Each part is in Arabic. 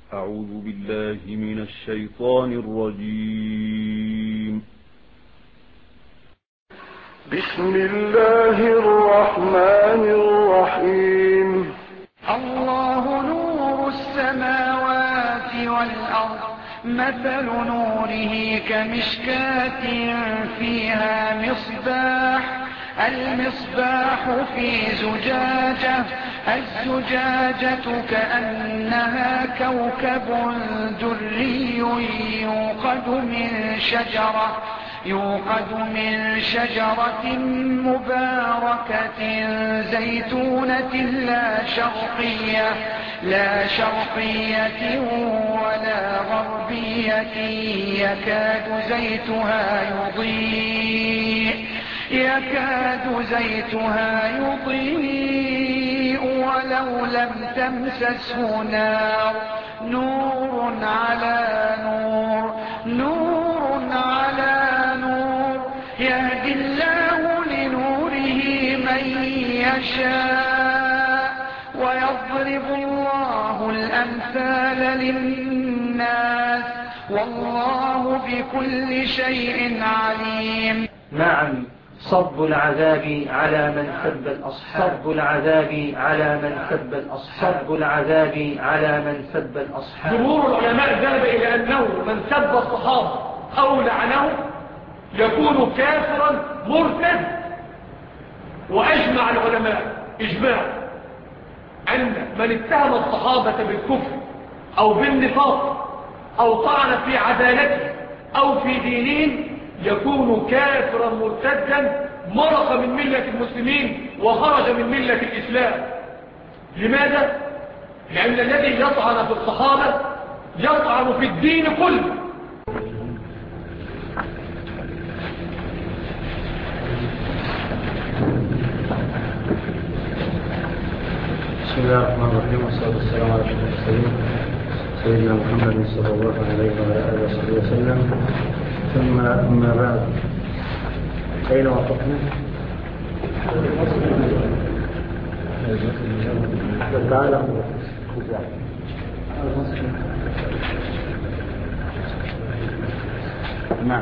أعوذ بالله من الشيطان الرجيم. بسم الله الرحمن الرحيم. الله نور السماوات والأرض، مثل نوره كمشكاة فيها مصباح، المصباح في زجاجة، الزجاجة كأنها كوكب دري يوقد من شجرة مباركة زيتونة لا شرقية ولا غربية، يكاد زيتها يضيء ولو لم تمسسه نار، نور على نور، يهدي الله لنوره من يشاء، ويضرب الله الأمثال للناس، والله بكل شيء عليم. نعم، صب العذاب على من سب الأصحاب، صب العذاب على من سب الأصحاب، صب العذاب على من سب الأصحاب. جمهور العلماء ذهب إلى أنه من سب الصحابة أو لعنه يكون كافرا مرتد، وأجمع العلماء إجماع أن من اتهم الصحابة بالكفر أو بالنفاق أو طعن في عدالته أو في دينهم يكون كافرا مرتدا، مرق من ملة المسلمين وخرج من ملة الإسلام. لماذا؟ لأن الذي يطعن في الصحابة يطعن في الدين كله. بسم الله الرحمن الرحيم، والصلاة والسلام على أشرف المرسلين سيدنا محمد صلى الله عليه وعلى آله وصحبه وسلم. ثم أما بعد، أين وقفنا؟ تعالى نعم.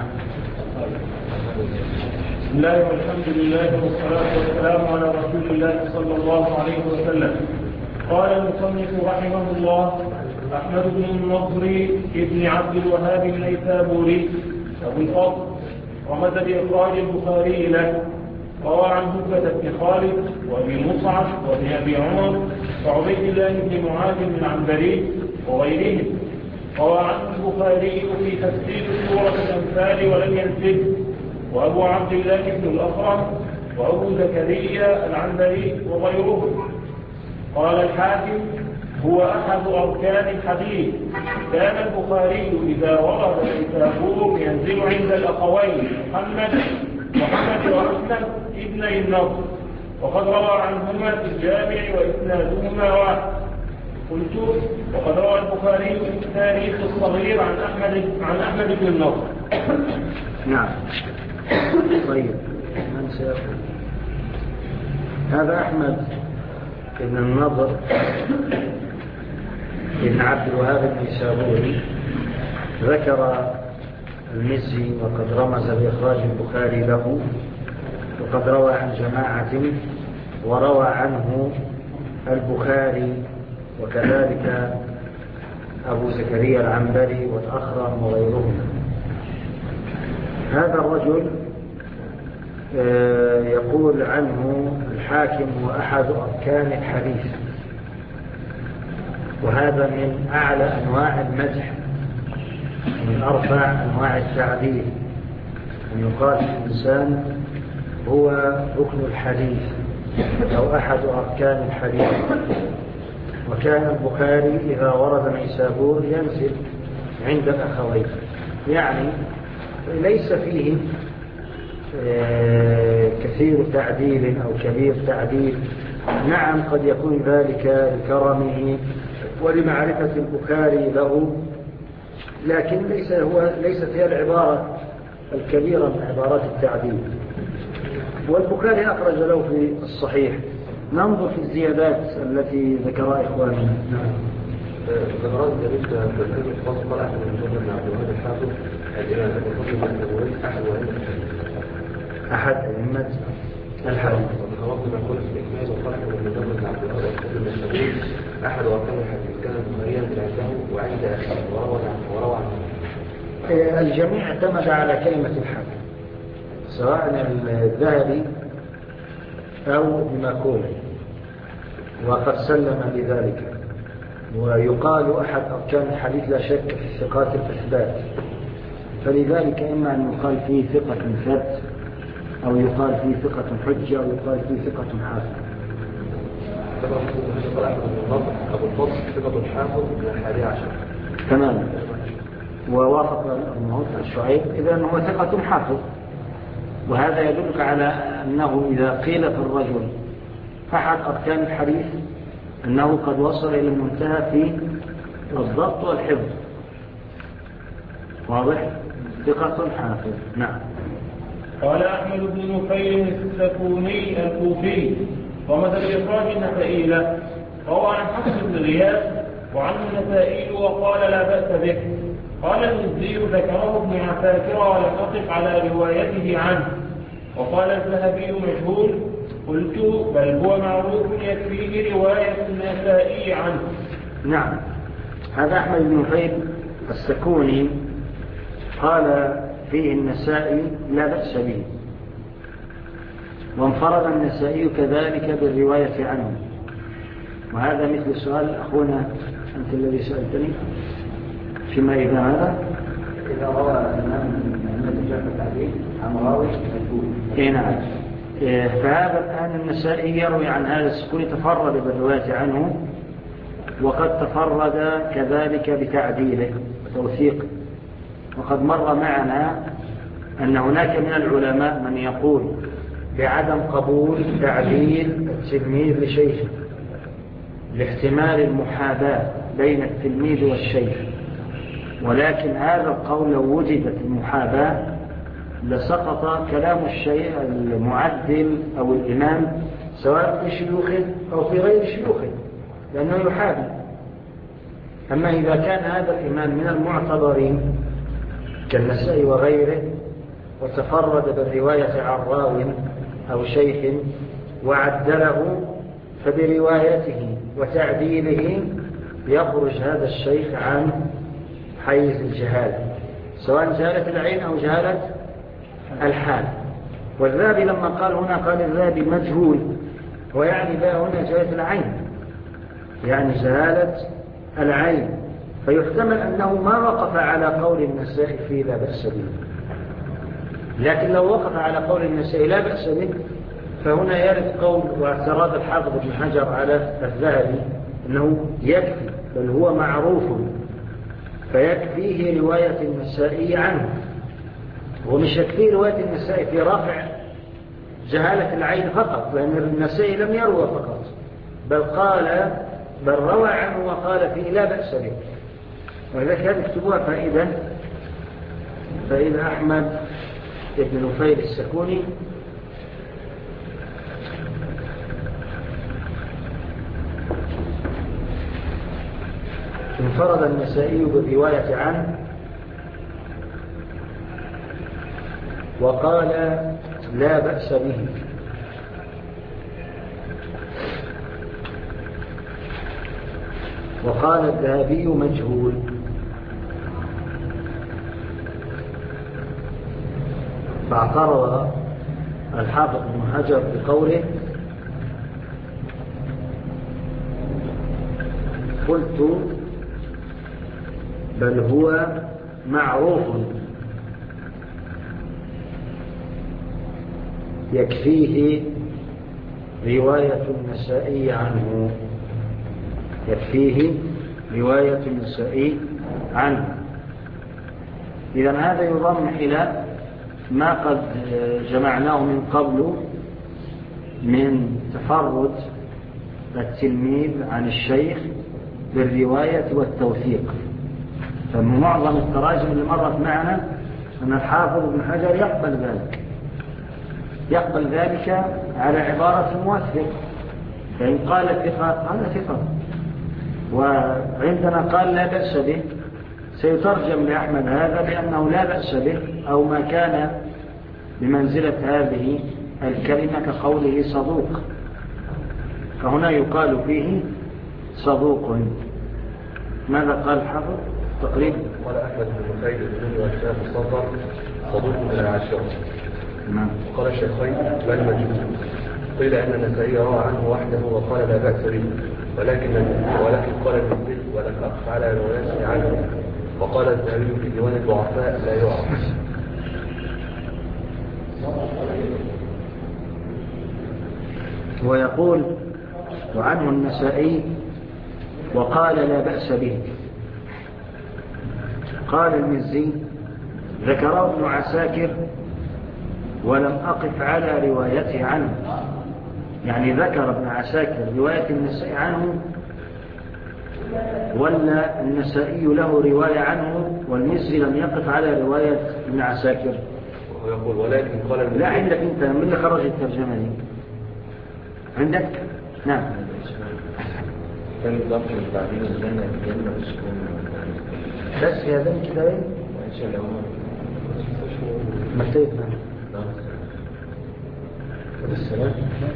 بسم الله والحمد لله والصلاة والسلام على رسول الله صلى الله عليه وسلم. قال المصنف رحمه الله: أحمد بن النضر ابن عبد الوهاب النيسابوري أبو الفضل رمز بإخراج البخاري له، روى عن هبة بن خالد وأبي مصعب وابن أبي عمر وعبيد الله بن معاذ العنبري وغيرهم. روى عنه البخاري في تفسير سورة الأنفال ولم ينسب، وأبو عبد الله بن الأخرم وأبو زكريا العنبري وغيرهم. قال الحاكم: هو أحد أركان الحديث. كان البخاري إذا ورد النيسابور ينزل عند الأخوين محمد وأحمد ابني النضر، وقد روى عنهما في الجامع وإسنادهما واحد. قلت: وقد روى البخاري في التاريخ الصغير عن أحمد بن النضر. نعم. طيب، من سيقول؟ هذا أحمد بن النضر ابن عبد الوهاب النيسابوري ذكر المزي وقد رمز بإخراج البخاري له، وقد روى عن جماعة، وروى عنه البخاري وكذلك أبو زكريا العنبري والأخرم وغيرهم. هذا الرجل يقول عنه الحاكم هو أحد أركان الحديث، وهذا من أعلى أنواع المدح، من أرفع أنواع التعديل، أن يقال في الإنسان هو ركن الحديث أو أحد أركان الحديث. وكان البخاري إذا ورد نيسابور ينزل عند الأخوين، يعني ليس فيه كثير تعديل أو كبير تعديل. نعم، قد يكون ذلك لكرمه ولمعرفة البخاري له، لكن ليست هي العبارة الكبيرة من عبارات التعديل. والبخاري أخرج له في الصحيح. ننظر في الزيادات التي ذكرها إخواننا. ذكرات ذلك كالكلمة الخاص قال أحمد بن بن عبد الوهاب الحافظ الإمام أبو الفضل بن أبي أحد أحد أئمة الحديث. وذكرات من كل استكمال وقال أحمد بن عبد الوهاب الحافظ المشهور أحد أركان الحديث كان بخاريا عنده وعند أخيه وروى عنه. الجميع اعتمد على كلمة الحافظ سواء الذهبي أو بماكولة، وقد سلم لذلك. ويقال أحد أركان الحديث لا شك في الثقات الإثبات، فلذلك إما أن يقال فيه ثقة ثبت، أو يقال فيه ثقة حجة، أو يقال فيه ثقة حافظ. أبو الفضل ثقة حافظ من 11. تماما. ووافق الموت الشعيب إذا هو ثقة حافظ، وهذا يدلك على أنه إذا قيل في الرجل أحد أركان الحديث أنه قد وصل إلى المنتهى في الضبط والحفظ. واضح؟ ثقة حافظ. نعم. قال أحمد بن نفيل السكوني الكوفي ومثل إخراج النسائي له، روى عن حسن بن غياث وعن النسائي وقال لا بأس به. قال المزي ذكره ابن عساكر ولم أقف على روايته عنه. وقال الذهبي مجهول، قلت بل هو معروف يكفيه رواية النسائي عنه. نعم. هذا أحمد بن نفيل السكوني قال فيه النسائي لا بأس به، وانفرد النسائي كذلك بالرواية عنه. وهذا مثل سؤال أخونا أنت الذي سألتني فيما إذا ماذا؟ إذا روى الإمام من جعفر التعديل عن راوي مجهول. نعم. فهذا الآن النسائي يروي عن هذا السكوني تفرد بالرواية عنه، وقد تفرد كذلك بتعديله وتوثيقه. وقد مر معنا أن هناك من العلماء من يقول بعدم قبول تعديل التلميذ لشيخه لاحتمال المحاباة بين التلميذ والشيخ، ولكن هذا القول لو وجدت المحاباة لسقط كلام الشيخ المعدل أو الإمام سواء في شيوخه أو في غير شيوخه، لأنه يحابي. أما إذا كان هذا الإمام من المعتبرين كالنسائي وغيره وتفرد بالرواية عن راو أو شيخ وعدله، فبروايته وتعديله يخرج هذا الشيخ عن حيز الجهالة، سواء جهالة العين أو جهالة الحال. والذهبي لما قال هنا قال الذهبي مجهول، ويعني بها هنا جهالة العين، يعني جهالة العين، فيحتمل أنه ما وقف على قول النسائي فيه لا بأس به. لكن لو وقف على قول النسائي لا بأس به فهنا يرد قول واعتراض الحافظ بن حجر على الذهبي أنه يكفي بل هو معروف فيكفيه رواية النسائي عنه، ومش يكفيه رواية النسائي في رفع جهالة العين فقط، لأن النسائي لم يروى فقط بل روى عنه وقال فيه لا بأس به. ولذلك هذه اكتبوها فإذا أحمد بن نفيل السكوني انفرد النسائي بالرواية عنه وقال لا بأس به، وقال الذهبي مجهول. فاعترض الحافظ بن حجر بقوله قلت بل هو معروف يكفيه رواية النسائي عنه، يكفيه رواية النسائي عنه. إذن هذا يضم إلى ما قد جمعناه من قبل من تفرد التلميذ عن الشيخ بالرواية والتوثيق. فمعظم التراجم اللي مرت معنا أن الحافظ ابن حجر يقبل ذلك على عبارة موثق، فإن قال ثقة قال ثقة، وعند عندنا قال لا بأس به، سيترجم لأحمد هذا بأنه لا بأس به أو ما كان بمنزلة هذه الكلمة كقوله صدوق، فهنا يقال فيه صدوق. ماذا قال الحافظ تقريبا؟ قال أحمد بن خير بن وشاف الصفر صدوق من العاشرة. وقال الشيخين بل مجهول. قيل أن النسائي روى عنه وحده وقال لا بأس به، ولكن قال المسلم ولم أقف على روايته عنه، وقال الذهبي في ديوان الضعفاء لا يعرف. ويقول وعنه النسائي وقال لا بأس به. قال المزي ذكره ابن عساكر ولم أقف على روايته عنه، يعني ذكر ابن عساكر رواية النسائي عنه ولا النسائي له رواية عنه والمزي لم يقف على رواية ابن عساكر؟ ويقول ولكن قال المزي لا عندك انت من اللي خرج الترجمة دي عندك؟ نعم. كان ضبط التعبير الجنة الجنة والسكون بس يا ذنب كده ايه؟ مكتوب السلام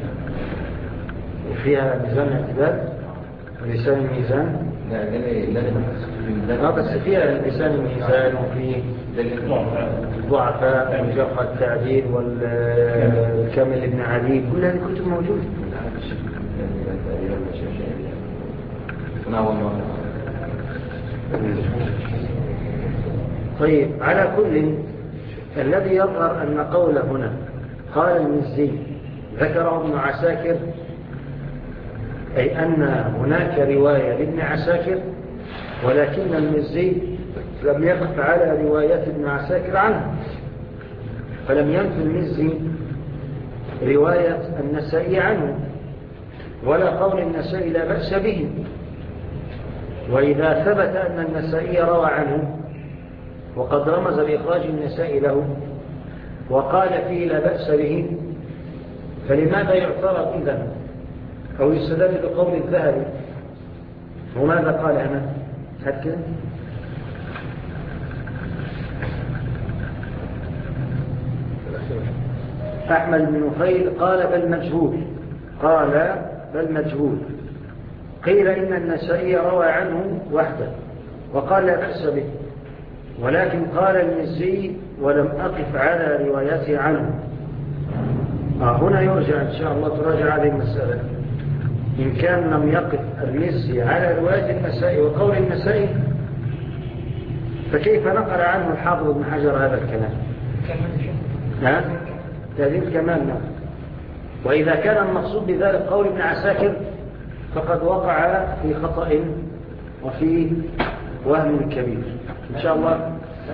وفيها ميزان اعتدال ولسان الميزان. لا بس فيها لسان الميزان وفي الضعفاء وجرح التعديل والكامل ابن علي، كل هذه الكتب موجودة. طيب على كل الذي يظهر أن قوله هنا قال المزي ذكره ابن عساكر، أي أن هناك رواية لابن عساكر ولكن المزي لم يقف على رواية ابن عساكر عنه، فلم ينفي المزي رواية النسائي عنه ولا قول النسائي لا بأس به. وإذا ثبت أن النسائي روى عنه وقد رمز بإخراج النسائي له وقال فيه لا بأس به، فلماذا يعترض إذن أو يستدل بقول الذهبي؟ وماذا قال هنا؟ هكذا أحمد بن خير قال بل مجهول، قال بل مجهول. قيل إن النسائي روى عنه وحده وقال لا بأس به، ولكن قال المزي ولم أقف على روايته عنه. هنا يرجع إن شاء الله تراجع هذه المسألة، إن كان لم يقف المزي على رواية النسائي وقول النسائي فكيف نقل عنه الحافظ ابن حجر هذا الكلام؟ تهذيب كمان. وإذا كان المقصود بذلك قول ابن عساكر فقد وقع في خطأ وفي وهم كبير. إن شاء الله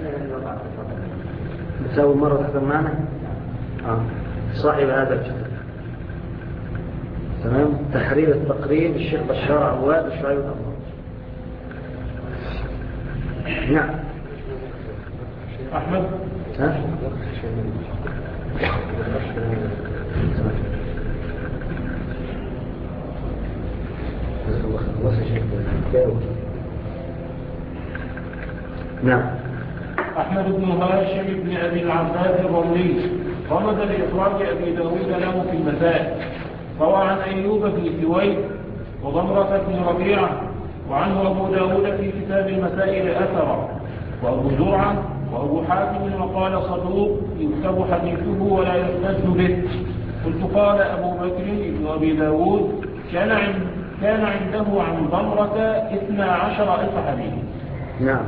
بتساوي مرة تحضر معنا صاحب هذا الكتاب، تمام؟ تحرير التقريب الشيخ بشار عواد الشعيب الأمر. نعم أحمد نعم. أحمد بن هاشم بن أبي العباس الرملي رمز لإخراج أبي داود له في المسائل، روى عن أيوب بن سويد وضمرة بن ربيعة، وعنه أبو داود في كتاب المسائل أثرا، وأبو زرعة وأبو حاتم وقال صدوق يكتب حديثه ولا يحتج به. قلت قال أبو بكر بن أبي داود كان عنده عن ضمرة 12,000 حديث. نعم.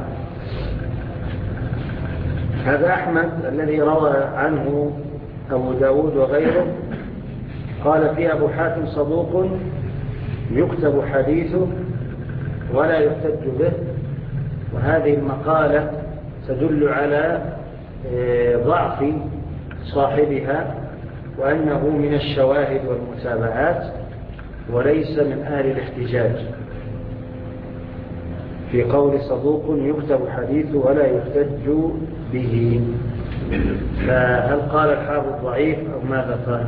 هذا أحمد الذي روى عنه أبو داود وغيره قال فيه أبو حاتم صدوق يكتب حديثه ولا يحتج به، وهذه المقالة تدل على ضعف صاحبها وأنه من الشواهد والمتابعات وليس من أهل الاحتجاج في قول صدوق يكتب حديثه ولا يحتج به. فهل قال الحافظ ضعيف أو ماذا قال؟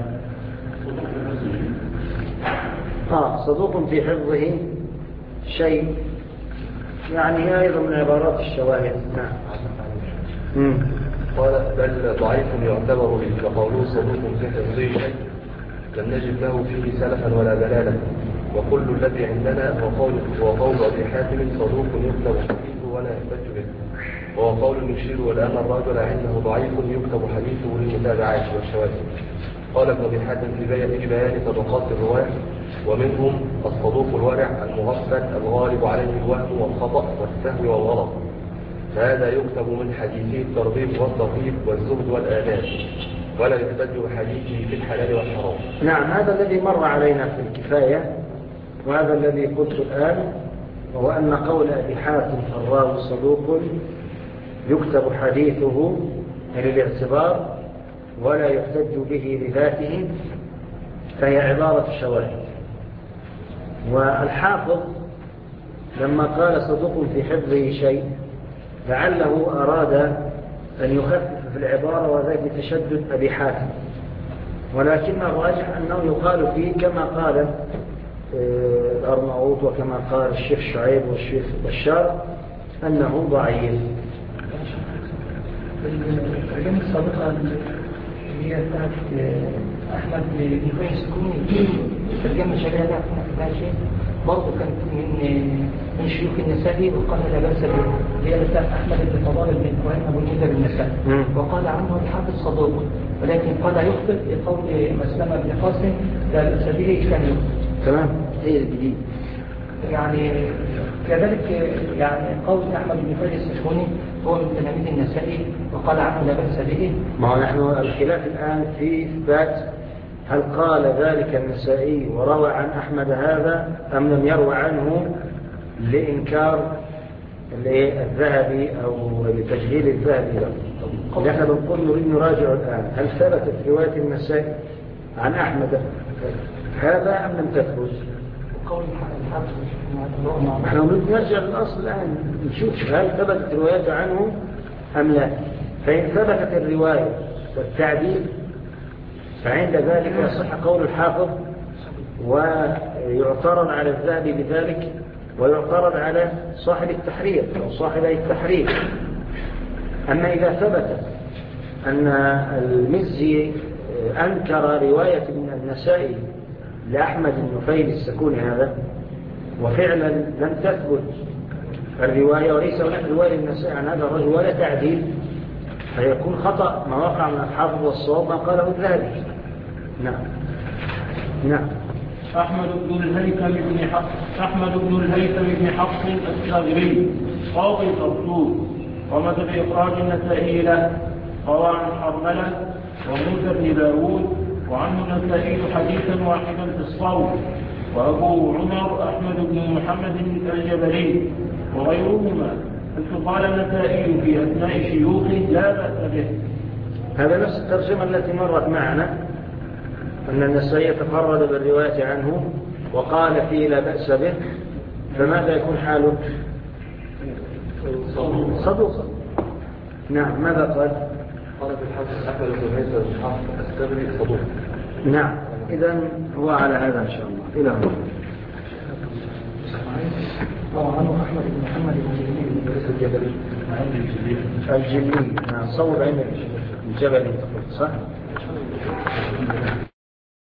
صدوق في حفظه شيء يعني هي أيضا من عبارات الشواهد. نعم. قال بل ضعيف يعتبر به كقوله صدوق في حفظه شيء لم نجد له فيه سلفا ولا دلالا، وكل الذي عندنا هو قول أبي حاتم صدوق يكتب حديثه ولا يحتج به، وهو قول يشير والآن الرجل عنده ضعيف يكتب حديثه للمتابعات والشواهد. قال ابن أبي حاتم في بيان طبقات الرواة ومنهم الصدوق الورع المغفل الغالب عليه الوهم والخطأ والسهو والغلط، فهذا يكتب من حديثه الترغيب والترهيب والزهد والآداب، ولا يحتج بحديثه في الحلال والحرام. نعم، هذا الذي مر علينا في الكفاية، وهذا الذي قلت الآن، وهو أن قول أبي حاتم الراوي صدوق يكتب حديثه للاعتبار ولا يحتج به لذاته، فهي عبارة شواهد. والحافظ لما قال صدوق في حفظه شيء لعله أراد أن يخفف في العبارة وذلك بتشدد أبي حاتم، ولكن الراجح أنه يقال فيه كما قال الأرناؤوط وكما قال الشيخ شعيب والشيخ بشار أنه ضعيف. الترجمة السابقة اللي هي بتاعت أحمد بن فايز كوني، الترجمة شبيهة لها في شيء برضه كانت من شيوخ النسائي وقال لا بأس به، اللي هي بتاعت أحمد بن فضال بن إبراهيم أبو المنذر النسائي، وقال عنه الحافظ صدوق، ولكن قد يخطئ بقول مسلمة بن قاسم لا بأس به كان يخطئ. تمام، هي الجديد. يعني كذلك يعني قول أحمد بن فايز السكوني هو من تلاميذ النسائي وقال عنه لا بأس به. ما نحن الخلاف الآن في إثبات هل قال ذلك النسائي وروى عن أحمد هذا أم لم يروى عنه لإنكار الذهبي أو لتجهيل الذهبي له. نحن بنقول نريد نراجع الآن هل ثبتت رواية النسائي عن أحمد هذا أم لم تثبت؟ نحن نريد نرجع للأصل الآن نشوف هل ثبتت روايته عنه أم لا. فإن ثبتت الرواية والتعديل فعند ذلك يصح قول الحافظ ويعترض على الذهبي بذلك ويعترض على صاحب التحرير أو صاحب التحرير. أما إذا ثبت أن المزي أنكر رواية من النسائي لأحمد النفيل السكوني هذا وفعلا لم تثبت الرواية وليس هناك رواية النسائي عن هذا الرجل ولا تعديل، فيكون خطأ ما وقع من الحافظ والصواب ما قاله الذهبي. نعم. نعم. أحمد بن الهيثم بن حفص الثغري قاضي طرطوس ومات بإخراج النسائي له، روى عن حرملة وموسى بن داود وعنه النسائي حديثا واحدا في الصوم، وأبو عمر أحمد بن محمد الجبلي وغيرهما، حيث قال النسائي في أثناء شيوخه لا بأس به. هذا نفس الترجمة التي مرت معنا أن النسائي تفرد بالرواية عنه وقال فيه لا بأس به، فماذا يكون حاله؟ صدوق. نعم. ماذا قال؟ قال في الحديث أحمد بن عيسى بن حفص الثغري صدوق. نعم. إذن هو على هذا إن شاء الله. إلى هنا. وعنه أحمد بن محمد الجبلي. الجبلي. نعم. صوب عين الجبلي صح؟